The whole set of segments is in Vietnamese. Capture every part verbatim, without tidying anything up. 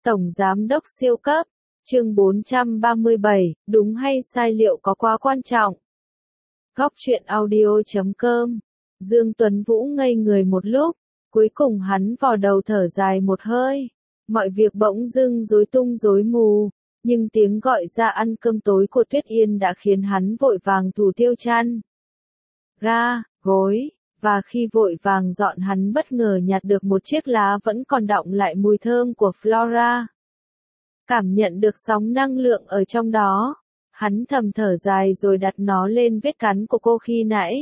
Tổng Giám đốc siêu cấp, chương bốn trăm ba mươi bảy, đúng hay sai liệu có quá quan trọng? Góc truyện audio chấm com, Dương Tuấn Vũ ngây người một lúc, cuối cùng hắn vò đầu thở dài một hơi. Mọi việc bỗng dưng rối tung rối mù, nhưng tiếng gọi ra ăn cơm tối của Tuyết Yên đã khiến hắn vội vàng thủ tiêu chăn, ga, gối, và khi vội vàng dọn hắn bất ngờ nhặt được một chiếc lá vẫn còn đọng lại mùi thơm của Flora. Cảm nhận được sóng năng lượng ở trong đó, hắn thầm thở dài rồi đặt nó lên vết cắn của cô khi nãy.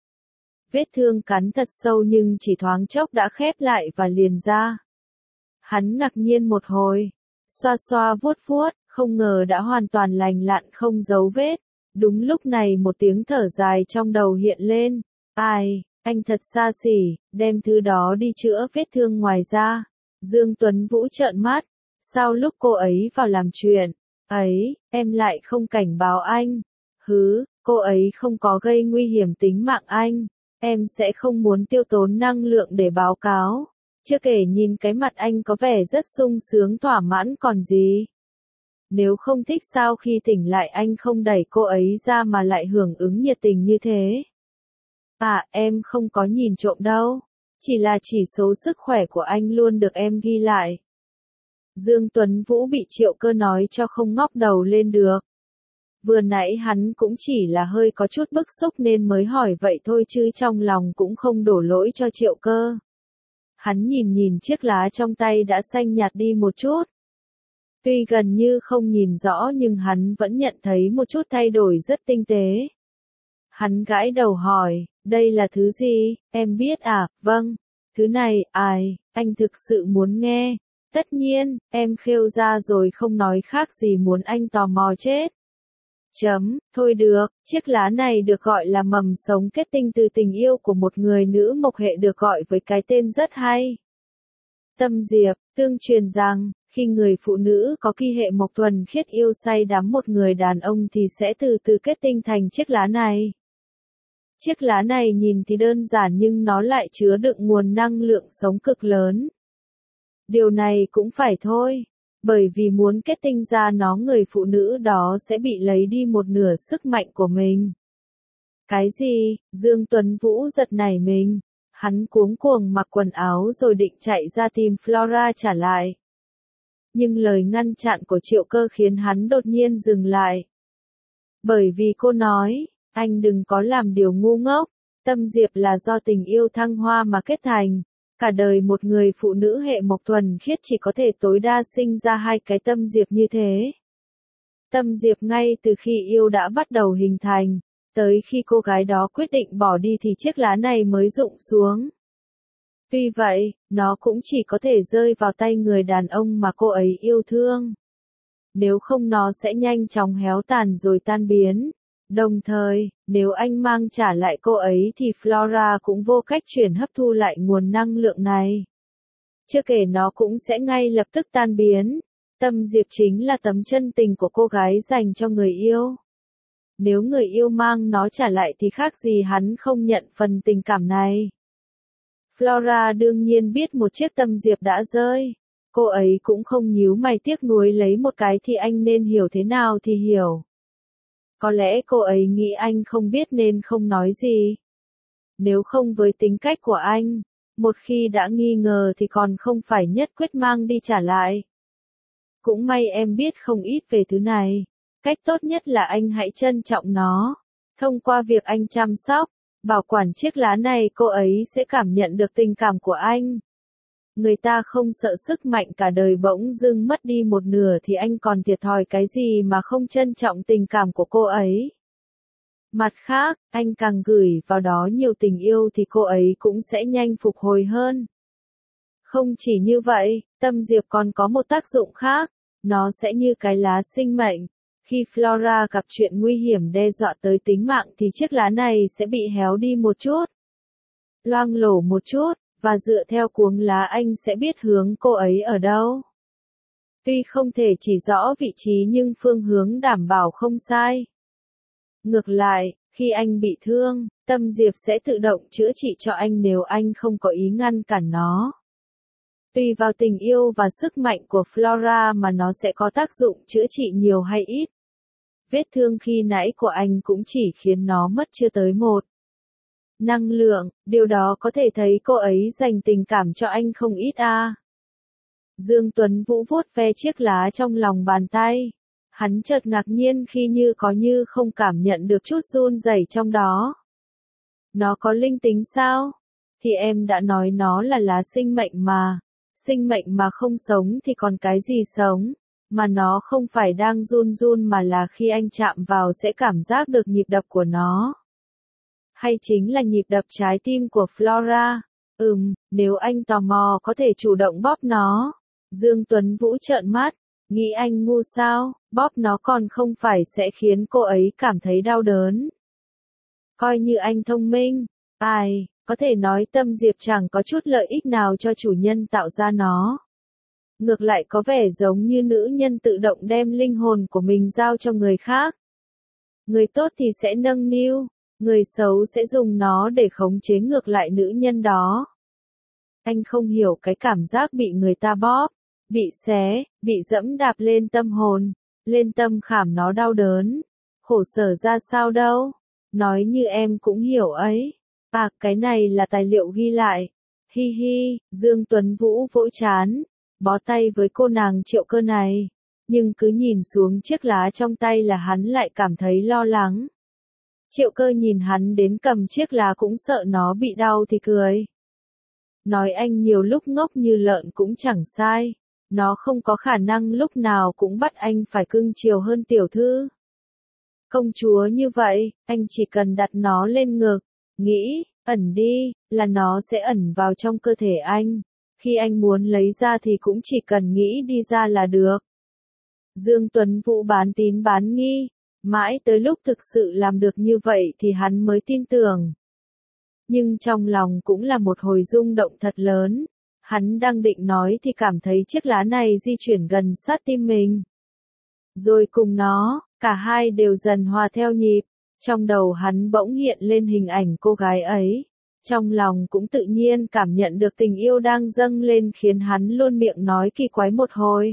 Vết thương cắn thật sâu nhưng chỉ thoáng chốc đã khép lại và liền ra. Hắn ngạc nhiên một hồi, xoa xoa vuốt vuốt, không ngờ đã hoàn toàn lành lặn không dấu vết. Đúng lúc này một tiếng thở dài trong đầu hiện lên. Ai, anh thật xa xỉ, đem thứ đó đi chữa vết thương ngoài da. Dương Tuấn Vũ trợn mắt. Sao lúc cô ấy vào làm chuyện ấy, em lại không cảnh báo anh? Hứ, cô ấy không có gây nguy hiểm tính mạng anh. Em sẽ không muốn tiêu tốn năng lượng để báo cáo. Chưa kể nhìn cái mặt anh có vẻ rất sung sướng thỏa mãn còn gì. Nếu không thích sao khi tỉnh lại anh không đẩy cô ấy ra mà lại hưởng ứng nhiệt tình như thế. À, em không có nhìn trộm đâu. Chỉ là chỉ số sức khỏe của anh luôn được em ghi lại. Dương Tuấn Vũ bị Triệu Cơ nói cho không ngóc đầu lên được. Vừa nãy hắn cũng chỉ là hơi có chút bức xúc nên mới hỏi vậy thôi chứ trong lòng cũng không đổ lỗi cho Triệu Cơ. Hắn nhìn nhìn chiếc lá trong tay đã xanh nhạt đi một chút. Tuy gần như không nhìn rõ nhưng hắn vẫn nhận thấy một chút thay đổi rất tinh tế. Hắn gãi đầu hỏi, đây là thứ gì, em biết à, vâng, thứ này, ai, anh thực sự muốn nghe. Tất nhiên, em khêu ra rồi không nói khác gì muốn anh tò mò chết. Chấm, thôi được, chiếc lá này được gọi là mầm sống kết tinh từ tình yêu của một người nữ mộc hệ được gọi với cái tên rất hay. Tâm Diệp, tương truyền rằng, khi người phụ nữ có kỳ hệ mộc thuần khiết yêu say đắm một người đàn ông thì sẽ từ từ kết tinh thành chiếc lá này. Chiếc lá này nhìn thì đơn giản nhưng nó lại chứa đựng nguồn năng lượng sống cực lớn. Điều này cũng phải thôi, bởi vì muốn kết tinh ra nó người phụ nữ đó sẽ bị lấy đi một nửa sức mạnh của mình. Cái gì? Dương Tuấn Vũ giật nảy mình. Hắn cuống cuồng mặc quần áo rồi định chạy ra tìm Flora trả lại. Nhưng lời ngăn chặn của Triệu Cơ khiến hắn đột nhiên dừng lại. Bởi vì cô nói, anh đừng có làm điều ngu ngốc, tâm diệp là do tình yêu thăng hoa mà kết thành. Cả đời một người phụ nữ hệ mộc thuần khiết chỉ có thể tối đa sinh ra hai cái tâm diệp như thế. Tâm diệp ngay từ khi yêu đã bắt đầu hình thành, tới khi cô gái đó quyết định bỏ đi thì chiếc lá này mới rụng xuống. Tuy vậy, nó cũng chỉ có thể rơi vào tay người đàn ông mà cô ấy yêu thương. Nếu không nó sẽ nhanh chóng héo tàn rồi tan biến. Đồng thời, nếu anh mang trả lại cô ấy thì Flora cũng vô cách chuyển hấp thu lại nguồn năng lượng này. Chưa kể nó cũng sẽ ngay lập tức tan biến. Tâm diệp chính là tấm chân tình của cô gái dành cho người yêu. Nếu người yêu mang nó trả lại thì khác gì hắn không nhận phần tình cảm này. Flora đương nhiên biết một chiếc tâm diệp đã rơi. Cô ấy cũng không nhíu mày tiếc nuối lấy một cái thì anh nên hiểu thế nào thì hiểu. Có lẽ cô ấy nghĩ anh không biết nên không nói gì. Nếu không với tính cách của anh, một khi đã nghi ngờ thì còn không phải nhất quyết mang đi trả lại. Cũng may em biết không ít về thứ này. Cách tốt nhất là anh hãy trân trọng nó. Thông qua việc anh chăm sóc, bảo quản chiếc lá này cô ấy sẽ cảm nhận được tình cảm của anh. Người ta không sợ sức mạnh cả đời bỗng dưng mất đi một nửa thì anh còn thiệt thòi cái gì mà không trân trọng tình cảm của cô ấy. Mặt khác, anh càng gửi vào đó nhiều tình yêu thì cô ấy cũng sẽ nhanh phục hồi hơn. Không chỉ như vậy, tâm diệp còn có một tác dụng khác, nó sẽ như cái lá sinh mệnh. Khi Flora gặp chuyện nguy hiểm đe dọa tới tính mạng thì chiếc lá này sẽ bị héo đi một chút, loang lổ một chút. Và dựa theo cuống lá anh sẽ biết hướng cô ấy ở đâu. Tuy không thể chỉ rõ vị trí nhưng phương hướng đảm bảo không sai. Ngược lại, khi anh bị thương, tâm diệp sẽ tự động chữa trị cho anh nếu anh không có ý ngăn cản nó. Tùy vào tình yêu và sức mạnh của Flora mà nó sẽ có tác dụng chữa trị nhiều hay ít. Vết thương khi nãy của anh cũng chỉ khiến nó mất chưa tới một năng lượng, điều đó có thể thấy cô ấy dành tình cảm cho anh không ít à. Dương Tuấn Vũ vuốt ve chiếc lá trong lòng bàn tay. Hắn chợt ngạc nhiên khi như có như không cảm nhận được chút run rẩy trong đó. Nó có linh tính sao? Thì em đã nói nó là lá sinh mệnh mà. Sinh mệnh mà không sống thì còn cái gì sống? Mà nó không phải đang run run mà là khi anh chạm vào sẽ cảm giác được nhịp đập của nó. Hay chính là nhịp đập trái tim của Flora? Ừm, nếu anh tò mò có thể chủ động bóp nó. Dương Tuấn Vũ trợn mắt, nghĩ anh ngu sao, bóp nó còn không phải sẽ khiến cô ấy cảm thấy đau đớn. Coi như anh thông minh, ai, có thể nói Tâm Diệp chẳng có chút lợi ích nào cho chủ nhân tạo ra nó. Ngược lại có vẻ giống như nữ nhân tự động đem linh hồn của mình giao cho người khác. Người tốt thì sẽ nâng niu, người xấu sẽ dùng nó để khống chế ngược lại nữ nhân đó. Anh không hiểu cái cảm giác bị người ta bóp, bị xé, bị dẫm đạp lên tâm hồn, lên tâm khảm nó đau đớn. Khổ sở ra sao đâu, nói như em cũng hiểu ấy. À, cái này là tài liệu ghi lại. Hi hi, Dương Tuấn Vũ vỗ chán, bó tay với cô nàng Triệu Cơ này. Nhưng cứ nhìn xuống chiếc lá trong tay là hắn lại cảm thấy lo lắng. Triệu Cơ nhìn hắn đến cầm chiếc lá cũng sợ nó bị đau thì cười. Nói anh nhiều lúc ngốc như lợn cũng chẳng sai. Nó không có khả năng lúc nào cũng bắt anh phải cưng chiều hơn tiểu thư. Công chúa như vậy, anh chỉ cần đặt nó lên ngực, nghĩ, ẩn đi, là nó sẽ ẩn vào trong cơ thể anh. Khi anh muốn lấy ra thì cũng chỉ cần nghĩ đi ra là được. Dương Tuấn Vũ bán tín bán nghi, mãi tới lúc thực sự làm được như vậy thì hắn mới tin tưởng. Nhưng trong lòng cũng là một hồi rung động thật lớn. Hắn đang định nói thì cảm thấy chiếc lá này di chuyển gần sát tim mình. Rồi cùng nó, cả hai đều dần hòa theo nhịp. Trong đầu hắn bỗng hiện lên hình ảnh cô gái ấy. Trong lòng cũng tự nhiên cảm nhận được tình yêu đang dâng lên khiến hắn luôn miệng nói kỳ quái một hồi.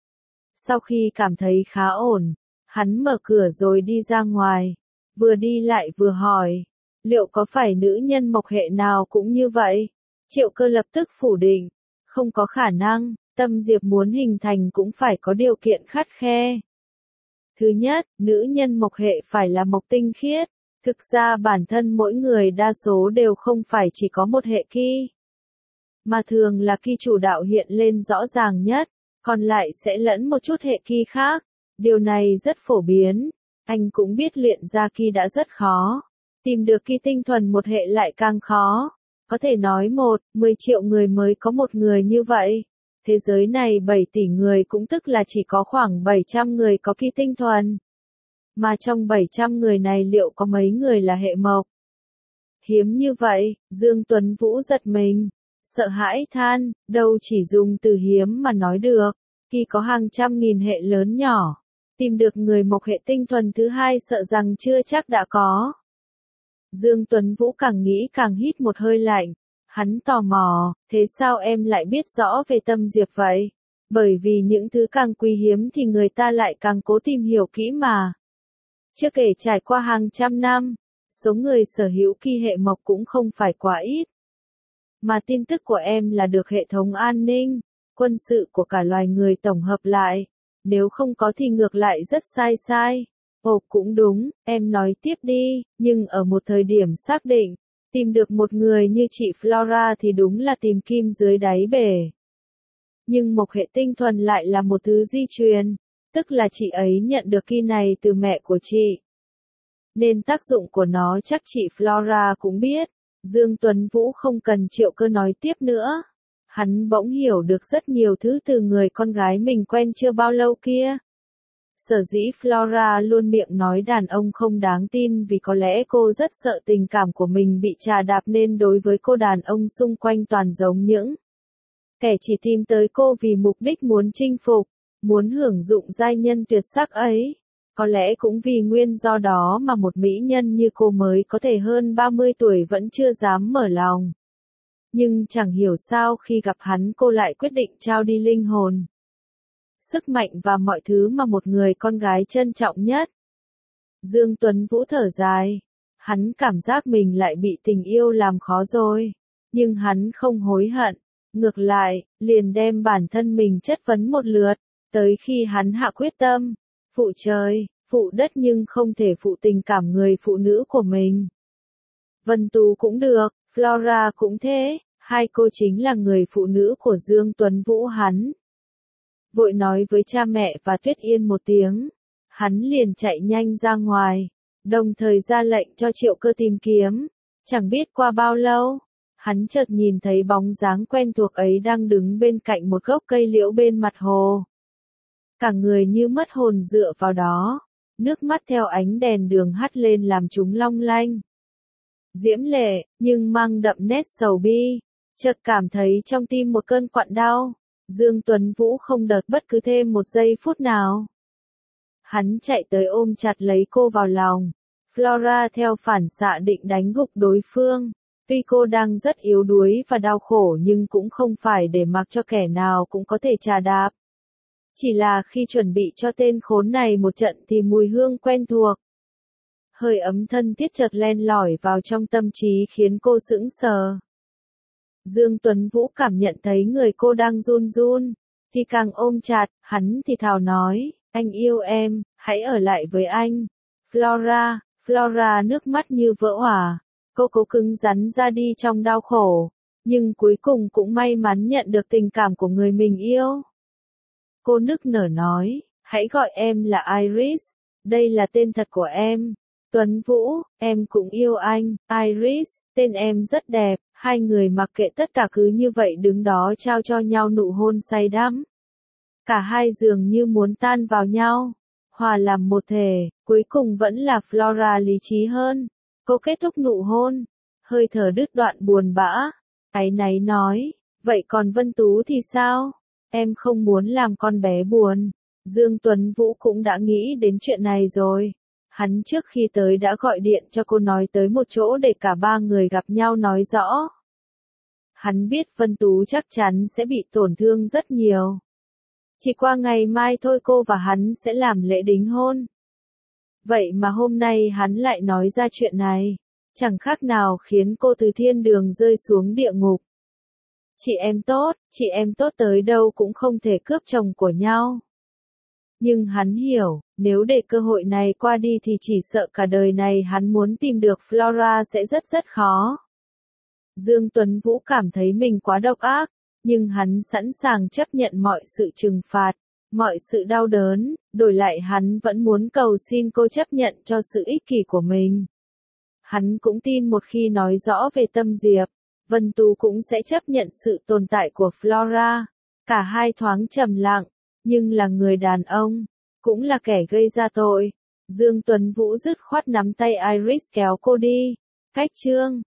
Sau khi cảm thấy khá ổn, hắn mở cửa rồi đi ra ngoài. Vừa đi lại vừa hỏi, liệu có phải nữ nhân mộc hệ nào cũng như vậy? Triệu Cơ lập tức phủ định, không có khả năng, Tâm Diệp muốn hình thành cũng phải có điều kiện khắt khe. Thứ nhất, nữ nhân mộc hệ phải là mộc tinh khiết, thực ra bản thân mỗi người đa số đều không phải chỉ có một hệ ki, mà thường là ki chủ đạo hiện lên rõ ràng nhất, còn lại sẽ lẫn một chút hệ ki khác, điều này rất phổ biến, anh cũng biết luyện ra ki đã rất khó, tìm được ki tinh thuần một hệ lại càng khó. Có thể nói một, mười triệu người mới có một người như vậy. Thế giới này bảy tỷ người cũng tức là chỉ có khoảng bảy trăm người có ki tinh thuần. Mà trong bảy trăm người này liệu có mấy người là hệ mộc? Hiếm như vậy, Dương Tuấn Vũ giật mình. Sợ hãi than, đâu chỉ dùng từ hiếm mà nói được. Ki có hàng trăm nghìn hệ lớn nhỏ. Tìm được người mộc hệ tinh thuần thứ hai sợ rằng chưa chắc đã có. Dương Tuấn Vũ càng nghĩ càng hít một hơi lạnh. Hắn tò mò, thế sao em lại biết rõ về Tâm Diệp vậy? Bởi vì những thứ càng quý hiếm thì người ta lại càng cố tìm hiểu kỹ mà. Chưa kể trải qua hàng trăm năm, số người sở hữu ki hệ mộc cũng không phải quá ít. Mà tin tức của em là được hệ thống an ninh, quân sự của cả loài người tổng hợp lại. Nếu không có thì ngược lại rất sai sai. Ồ cũng đúng, em nói tiếp đi, nhưng ở một thời điểm xác định, tìm được một người như chị Flora thì đúng là tìm kim dưới đáy bể. Nhưng mộc hệ tinh thuần lại là một thứ di truyền, tức là chị ấy nhận được ki này từ mẹ của chị. Nên tác dụng của nó chắc chị Flora cũng biết. Dương Tuấn Vũ không cần Triệu Cơ nói tiếp nữa. Hắn bỗng hiểu được rất nhiều thứ từ người con gái mình quen chưa bao lâu kia. Sở dĩ Flora luôn miệng nói đàn ông không đáng tin vì có lẽ cô rất sợ tình cảm của mình bị trà đạp nên đối với cô đàn ông xung quanh toàn giống những kẻ chỉ tìm tới cô vì mục đích muốn chinh phục, muốn hưởng dụng giai nhân tuyệt sắc ấy. Có lẽ cũng vì nguyên do đó mà một mỹ nhân như cô mới có thể hơn ba mươi tuổi vẫn chưa dám mở lòng. Nhưng chẳng hiểu sao khi gặp hắn cô lại quyết định trao đi linh hồn, sức mạnh và mọi thứ mà một người con gái trân trọng nhất. Dương Tuấn Vũ thở dài. Hắn cảm giác mình lại bị tình yêu làm khó rồi. Nhưng hắn không hối hận. Ngược lại, liền đem bản thân mình chất vấn một lượt. Tới khi hắn hạ quyết tâm, phụ trời, phụ đất nhưng không thể phụ tình cảm người phụ nữ của mình. Vân Tú cũng được, Flora cũng thế, hai cô chính là người phụ nữ của Dương Tuấn Vũ hắn. Vội nói với cha mẹ và Tuyết Yên một tiếng. Hắn liền chạy nhanh ra ngoài, đồng thời ra lệnh cho Triệu Cơ tìm kiếm. Chẳng biết qua bao lâu, hắn chợt nhìn thấy bóng dáng quen thuộc ấy đang đứng bên cạnh một gốc cây liễu bên mặt hồ. Cả người như mất hồn dựa vào đó, nước mắt theo ánh đèn đường hắt lên làm chúng long lanh. Diễm lệ, nhưng mang đậm nét sầu bi, chợt cảm thấy trong tim một cơn quặn đau. Dương Tuấn Vũ không đợi bất cứ thêm một giây phút nào. Hắn chạy tới ôm chặt lấy cô vào lòng. Flora theo phản xạ định đánh gục đối phương. Tuy cô đang rất yếu đuối và đau khổ nhưng cũng không phải để mặc cho kẻ nào cũng có thể trà đạp. Chỉ là khi chuẩn bị cho tên khốn này một trận thì mùi hương quen thuộc, hơi ấm thân thiết chợt len lỏi vào trong tâm trí khiến cô sững sờ. Dương Tuấn Vũ cảm nhận thấy người cô đang run run, thì càng ôm chặt, hắn thì thào nói, anh yêu em, hãy ở lại với anh. Flora, Flora nước mắt như vỡ òa, cô cố cứng rắn ra đi trong đau khổ, nhưng cuối cùng cũng may mắn nhận được tình cảm của người mình yêu. Cô nức nở nói, hãy gọi em là Iris, đây là tên thật của em. Tuấn Vũ, em cũng yêu anh, Iris, tên em rất đẹp. Hai người mặc kệ tất cả cứ như vậy đứng đó trao cho nhau nụ hôn say đắm. Cả hai dường như muốn tan vào nhau, hòa làm một thể, cuối cùng vẫn là Flora lý trí hơn. Cô kết thúc nụ hôn, hơi thở đứt đoạn buồn bã, áy náy nói, vậy còn Vân Tú thì sao? Em không muốn làm con bé buồn. Dương Tuấn Vũ cũng đã nghĩ đến chuyện này rồi. Hắn trước khi tới đã gọi điện cho cô nói tới một chỗ để cả ba người gặp nhau nói rõ. Hắn biết Vân Tú chắc chắn sẽ bị tổn thương rất nhiều. Chỉ qua ngày mai thôi cô và hắn sẽ làm lễ đính hôn. Vậy mà hôm nay hắn lại nói ra chuyện này, chẳng khác nào khiến cô từ thiên đường rơi xuống địa ngục. Chị em tốt, chị em tốt tới đâu cũng không thể cướp chồng của nhau. Nhưng hắn hiểu, nếu để cơ hội này qua đi thì chỉ sợ cả đời này hắn muốn tìm được Flora sẽ rất rất khó. Dương Tuấn Vũ cảm thấy mình quá độc ác, nhưng hắn sẵn sàng chấp nhận mọi sự trừng phạt, mọi sự đau đớn, đổi lại hắn vẫn muốn cầu xin cô chấp nhận cho sự ích kỷ của mình. Hắn cũng tin một khi nói rõ về Tâm Diệp, Vân Tú cũng sẽ chấp nhận sự tồn tại của Flora. Cả hai thoáng trầm lặng, nhưng là người đàn ông, cũng là kẻ gây ra tội. Dương Tuấn Vũ dứt khoát nắm tay Iris kéo cô đi. Cách chương